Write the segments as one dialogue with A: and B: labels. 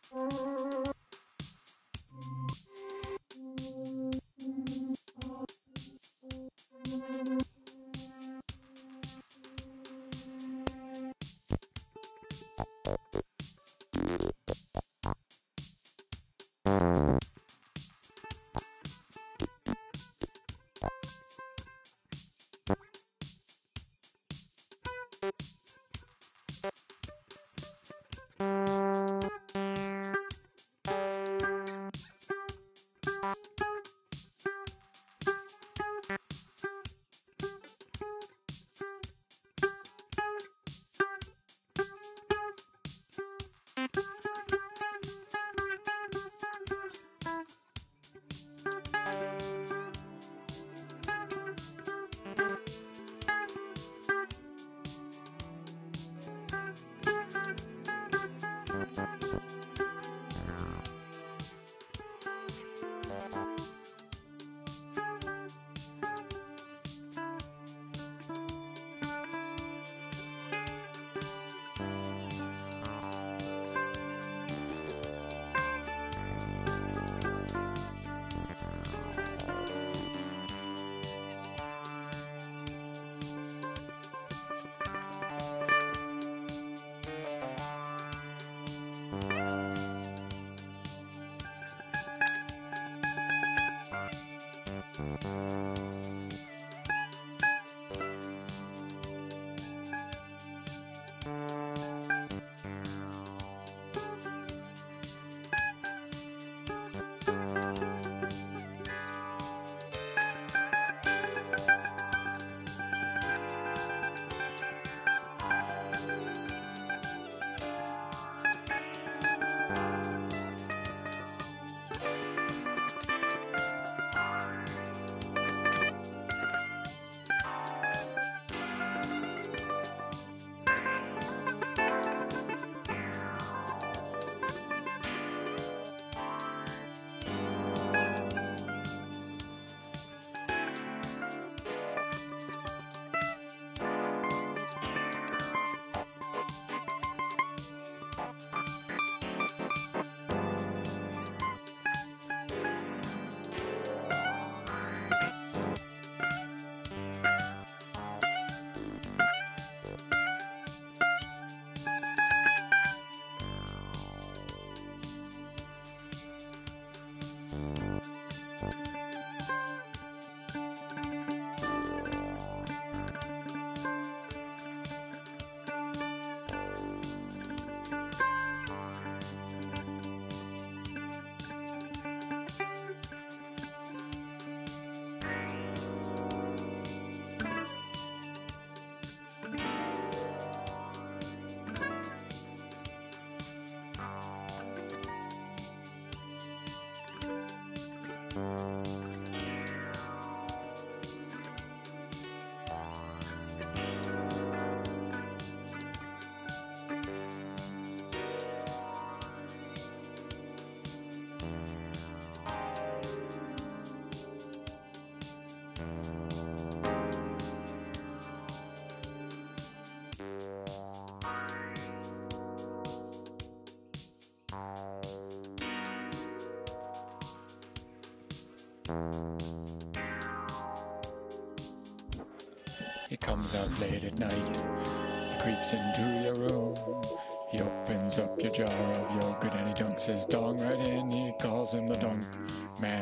A: He comes out late at night, he creeps into your room, he opens up your jar of yogurt and he dunks his dong right in. He calls him the dunk man.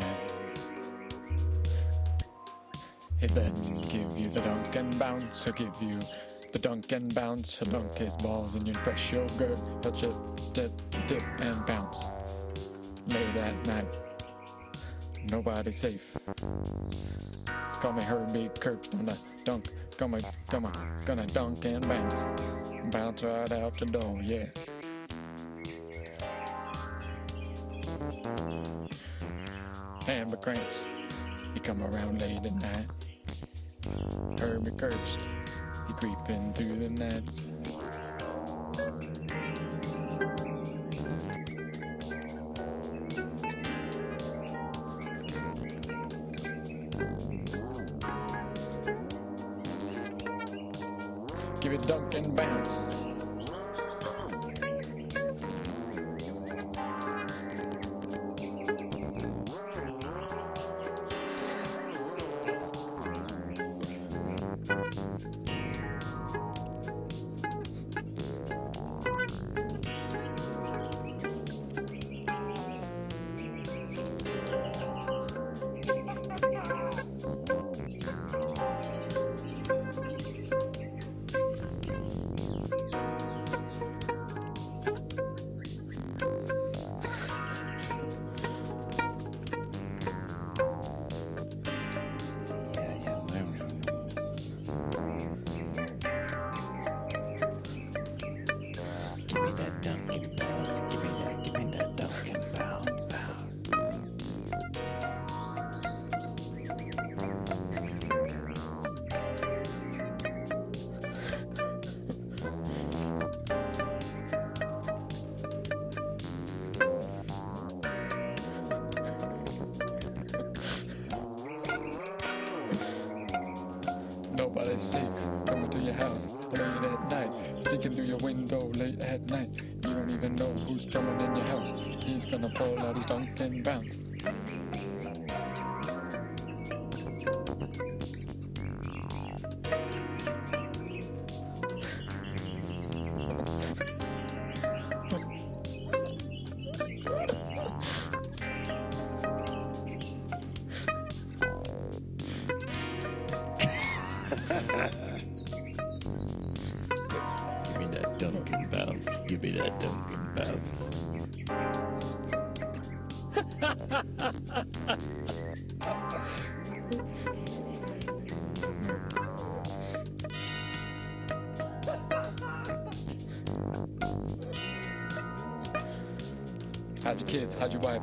A: He'll then give you the dunk and bounce, he'll give you the dunk and bounce. He'll dunk his balls in your fresh yogurt, touch it, dip, dip and bounce. Late at night, nobody's safe. Call me Herbie Kurtz, I'm the dunk, gonna dunk and bounce. Bounce right out the door, yeah. Amber Cramps, he come around late at night. Herbie Kurtz, he creeping through the night. Give it dunk and bounce. Nobody's safe coming to your house late at night, sneaking through your window late at night. You don't even know who's coming in your house. He's gonna pull out his dunk and bounce.
B: Give me that dunk and bounce. Give me that dunk and bounce.
A: How'd your kids? How'd your wife?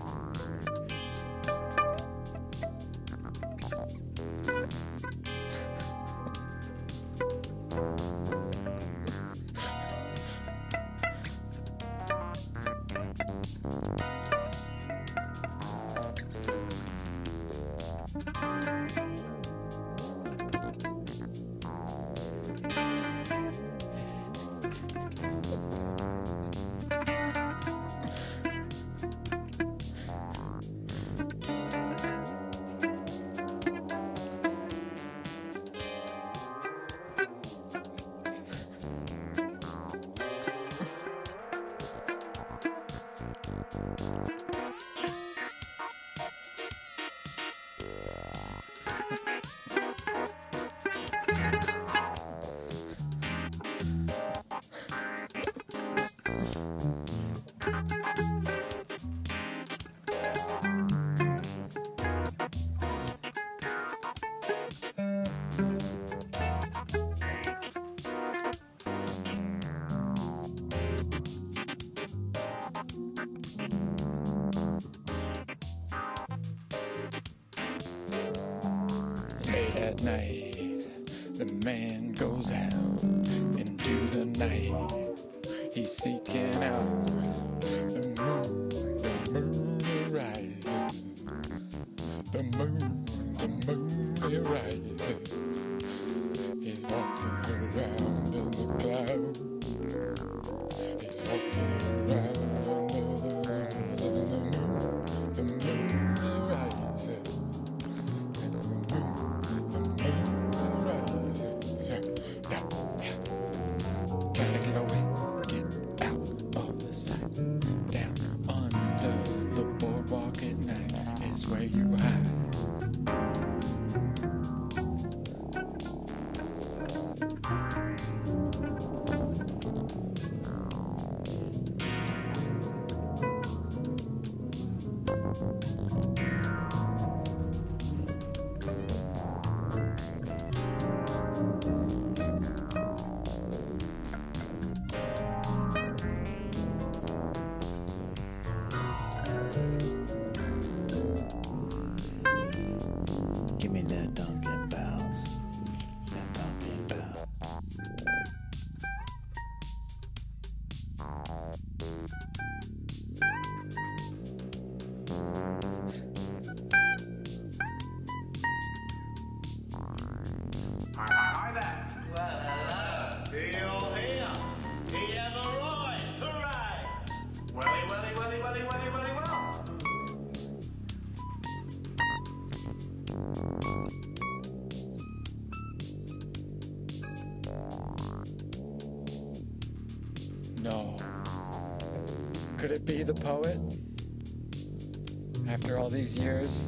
A: Late at night, the man goes out into the night. He's seeking out the moon rises. The moon rises. He's walking around in the clouds. He's walking around under the moon rises. Gotta get away, get out of the sight. Down under the boardwalk at night is where you hide.
B: Give me that dunk and bounce. That dunk and bounce.
C: Hi there. Well, hello. You're here. He ever right. Hooray. Welly, well.
A: No. Could it be the poet? After all these years?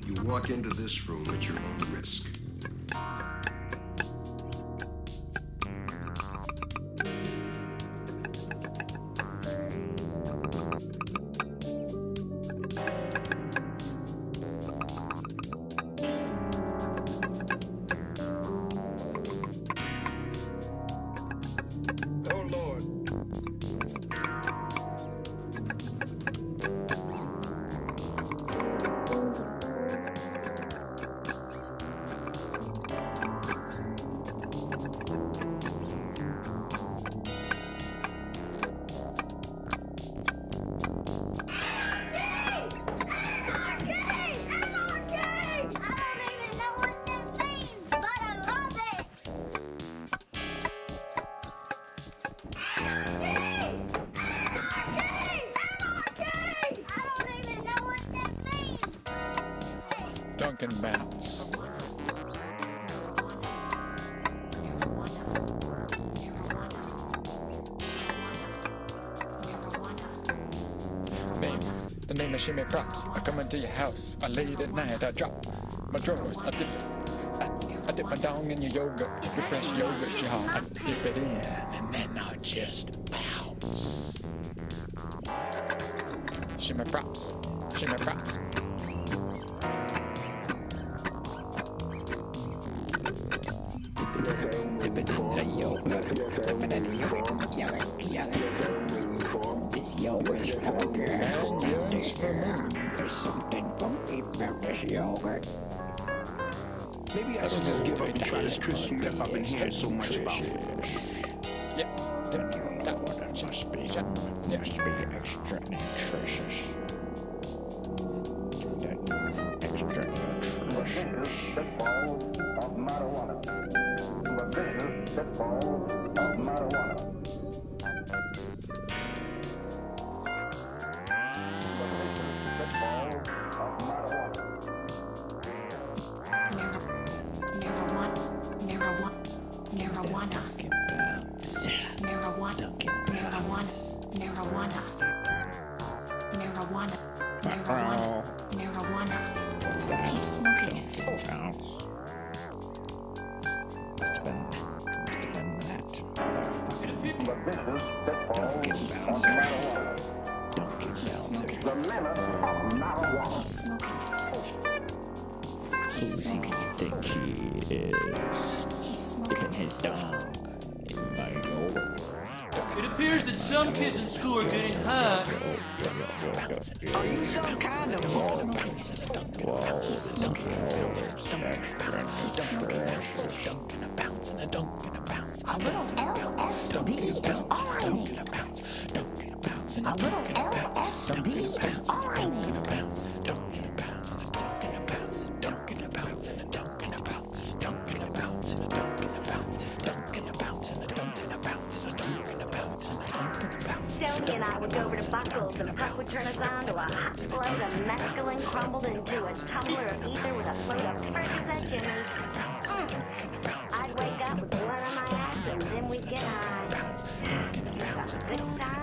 D: You walk into this room at your own risk.
A: Dunk and bounce. The name of Shimmy Props. I come into your house. I late at night. I drop my drawers. I dip it. I dip my dong in your yogurt. Your fresh yogurt, y'all. I dip it in and then I just bounce. Shimmy Props. Shimmy Props.
B: Dip it in the yogurt. Dip it in the yogurt. Yogurt. This yogurt's for girl.
A: And yours for me.
B: There's something funky about this yogurt.
E: Maybe I should just give up and try this Christian stuff I've been hearing so much about.
A: Yeah, that
B: Must be extra nutritious. Extra nutritious.
F: Pitfalls of marijuana. The vicious pitfalls of marijuana. The vicious pitfalls of marijuana.
G: Marijuana. He's smoking it.
B: Must have been that motherfucking
F: The vicious pitfalls of marijuana.
B: Dunkin' Donuts.
F: The menace of marijuana.
G: He's smoking it.
B: Who does he think he is?
G: He's smoking
B: Dipping his dong in my yogurt.
H: It appears that some kids in school are getting high.
B: Are you some kind of
G: a little LSD and RNA. A little LSD and RNA.
I: Stokey and I would go over to Buckles, and Puck would turn us on to a hot float of mescaline crumbled into a tumbler of ether with a float of Percocet Jimmys. I'd wake up with blood on my ass, and then we'd get high. Have a good time.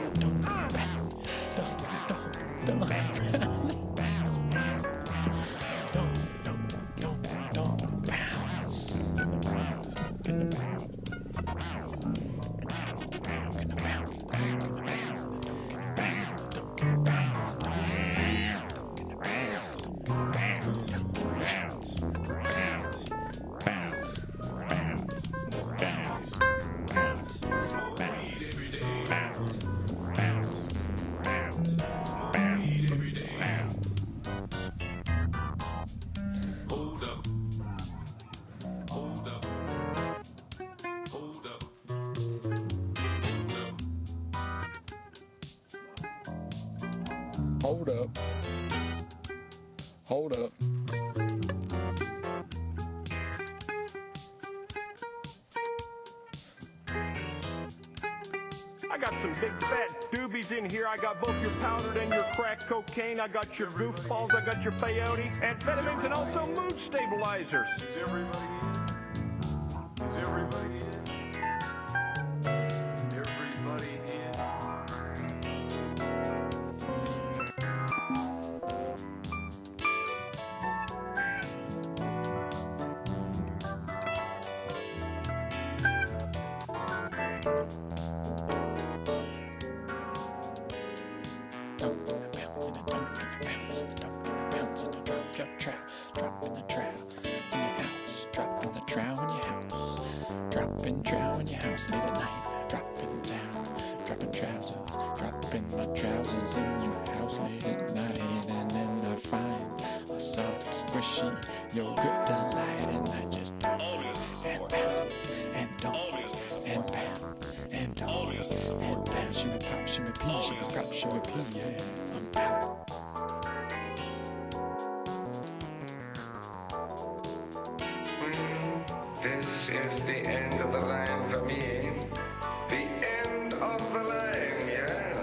A: Hold up.
E: I got some big fat doobies in here. I got both your powdered and your crack cocaine. I got your goofballs. I got your peyote, amphetamines, and also mood stabilizers. Is everybody in? Is everybody in? Everybody in.
A: your trowel, dropping the trowel in your house, dropping the trowel in your house, dropping trowel in your house late at night, dropping down, dropping trousers, dropping my trousers in your house late at night, and then I find a soft, squishy yogurt delight, and I just dump and bounce and dump and bounce and dump and bounce, shimmy pop, shimmy pee, shimmy pop, shimmy pee, yeah, I'm out.
J: This is the end of the line for me. The end of the line, yes.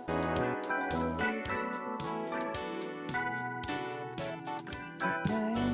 B: Pain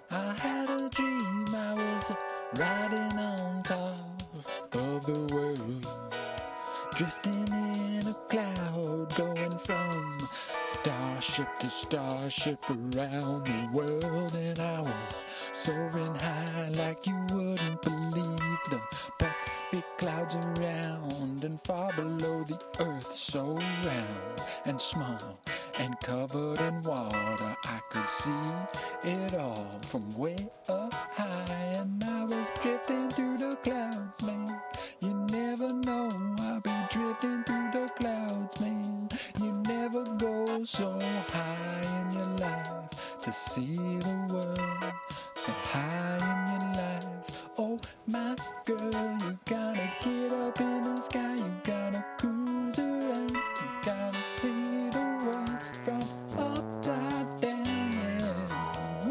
A: I had a dream I was riding on top of the world, drifting in a cloud, going from starship to starship around the world. And I was soaring high like you wouldn't believe, the puffy clouds around and far below the earth, so round and small and covered in water. I could see it all from way up high, and I was drifting through the clouds, man. You never know, I'll be drifting through the clouds, man. You never go so high in your life to see the world, so high in your life. Oh my girl, you gotta get up in the sky, you gotta cruise around, you gotta see the world from upside down, yeah.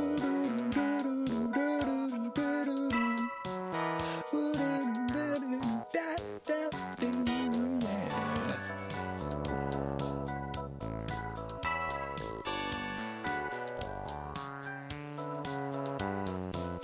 A: Yeah.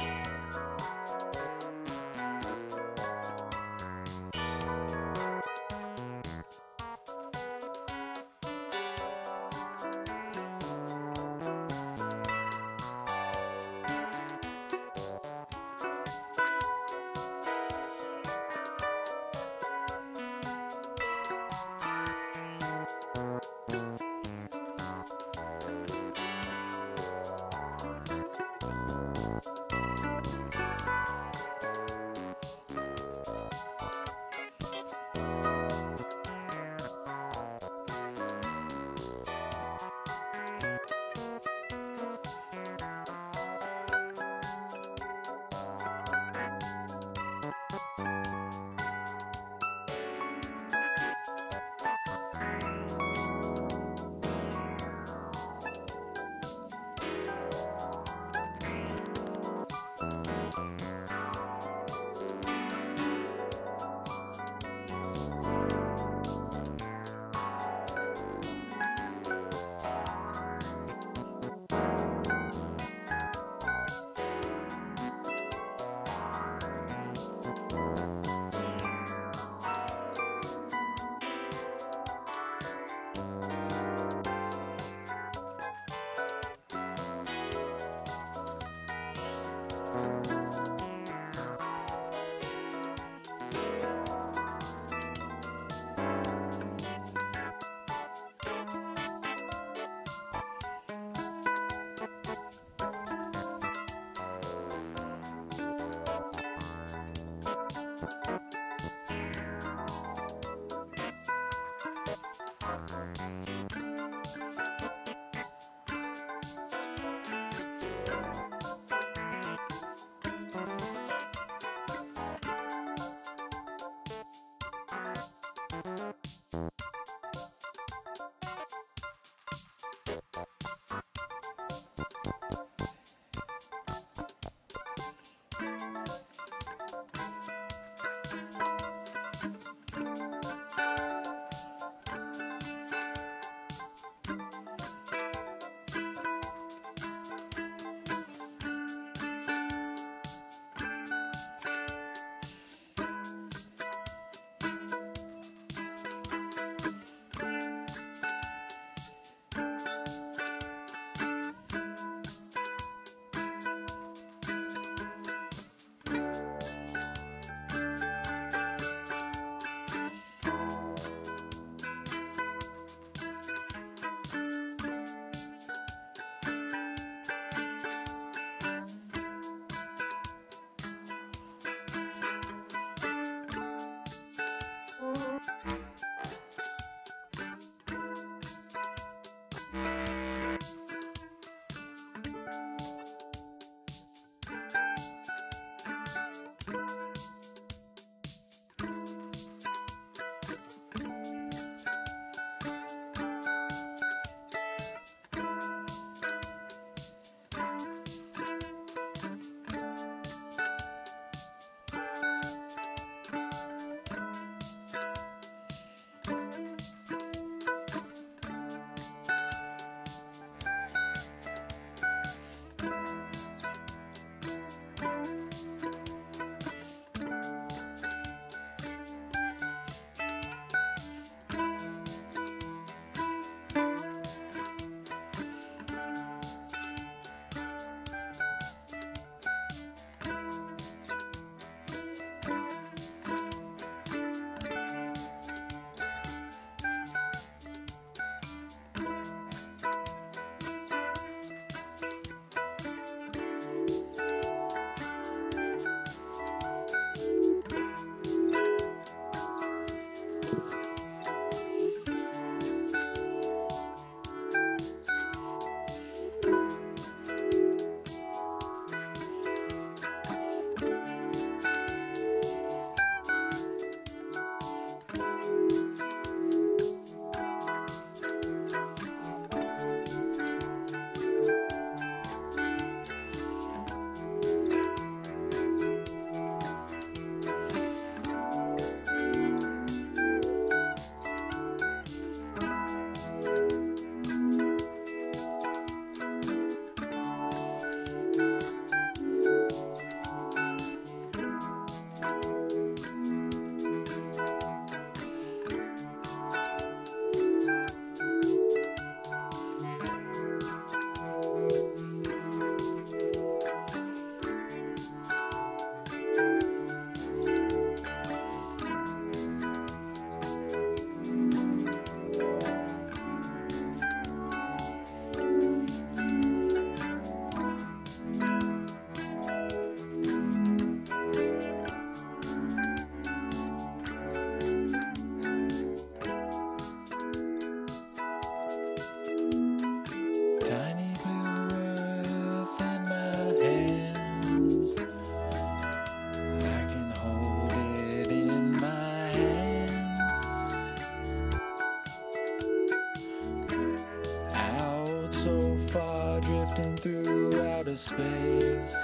A: outer space.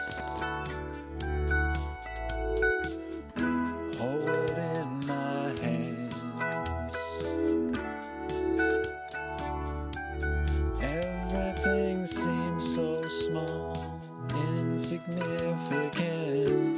A: Hold in my hands. Everything seems so small, insignificant.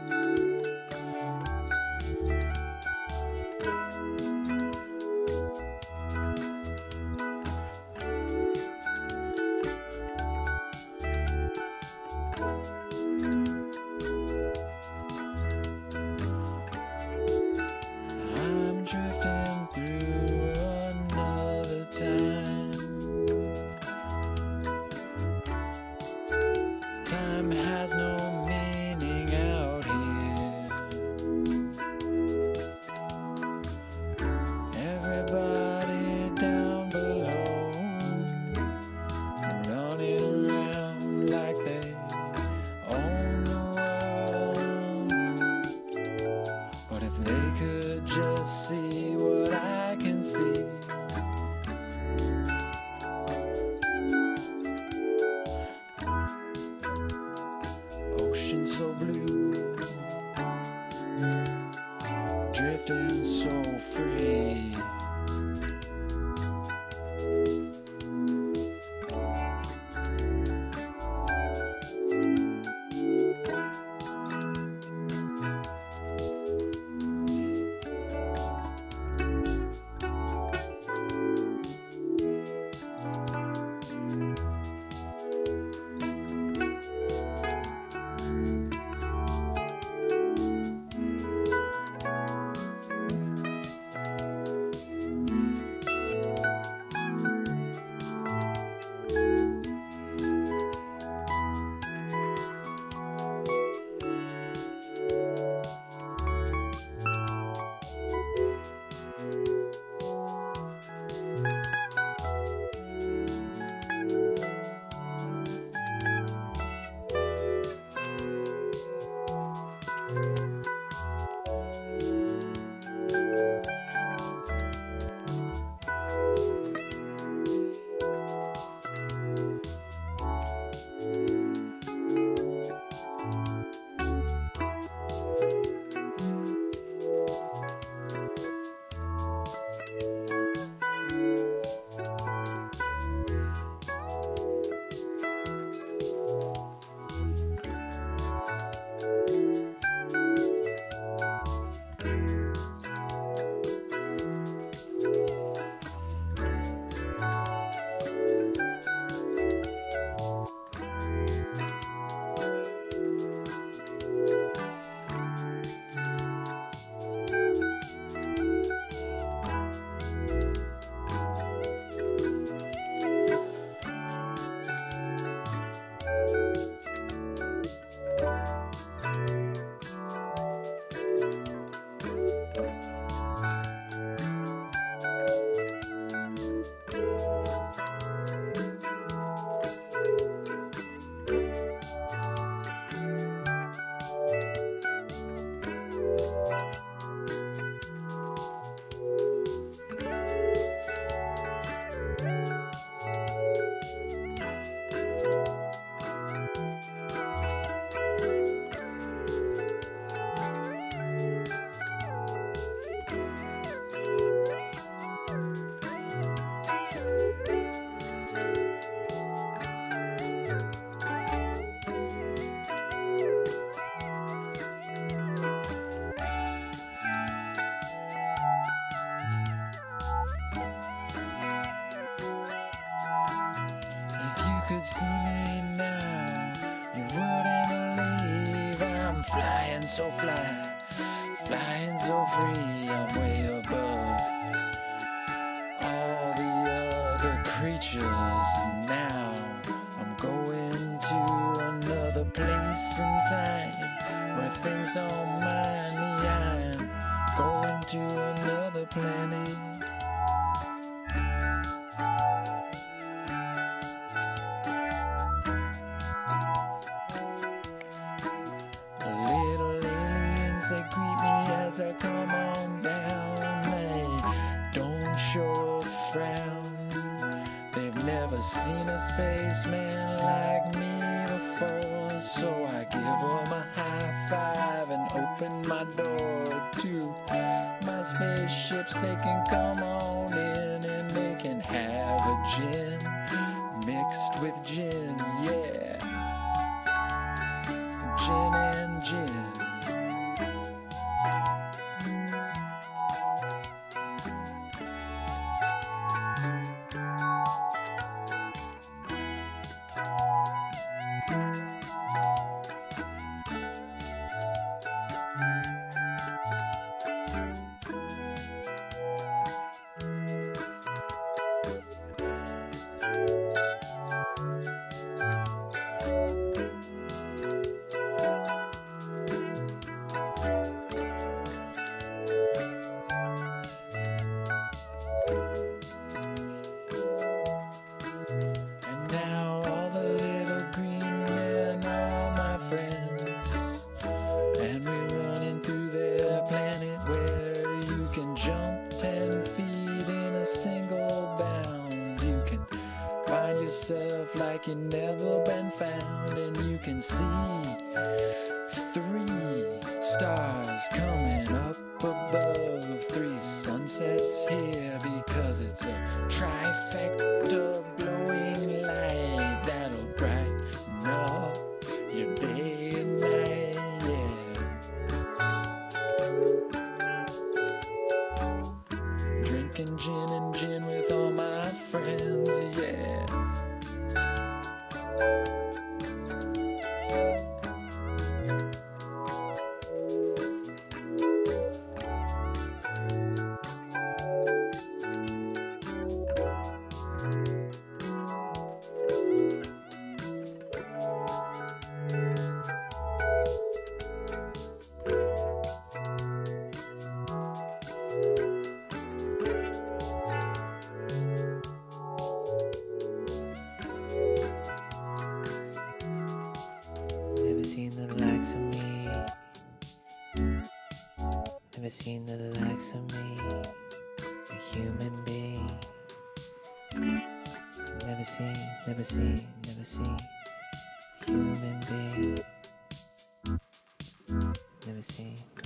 A: I'm drifting through another time. Time has no meaning out here. Everybody down below running around like they own the world. But if they could just see what I can see, ocean so blue, drifting so free. Could see me now, you wouldn't believe I'm flying so fly, flying so free. I'm way above all the other creatures now. I'm going to another place in time where things don't mind me. I'm going to another planet. As I come on down, they don't show a frown. They've never seen a spaceman like me before. give them a high five and open my door to my spaceships. They can come on in and they can have a gin mixed with gin, yeah. Gin and gin. Like you never been found, and you can see 3 stars coming up above, 3 sunsets here, because it's a trifecta glowing light that'll brighten up your day and night, yeah. Drinking gin and gin with all my friends, yeah.
B: Never seen the likes of me, a human being. Never seen a human being. Never seen a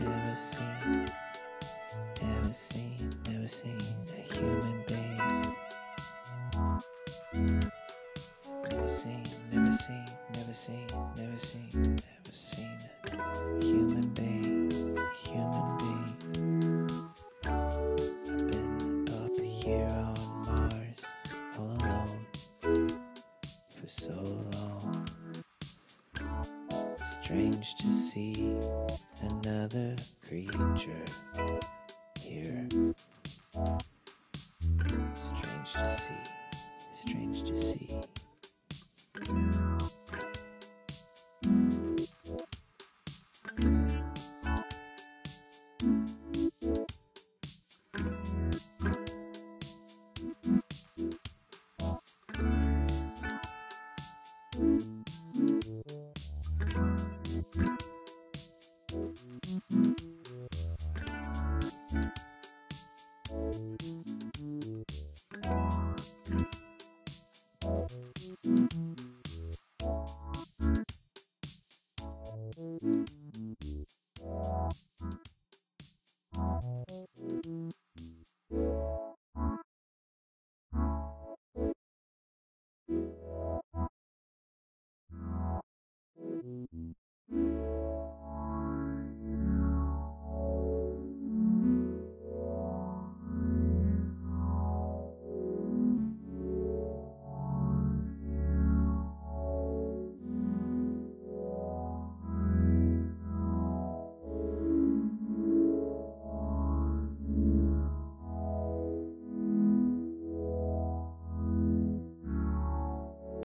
B: human being. Never seen a human being. I've been up here on Mars all alone for so long. Strange to see another creature here. Strange to see.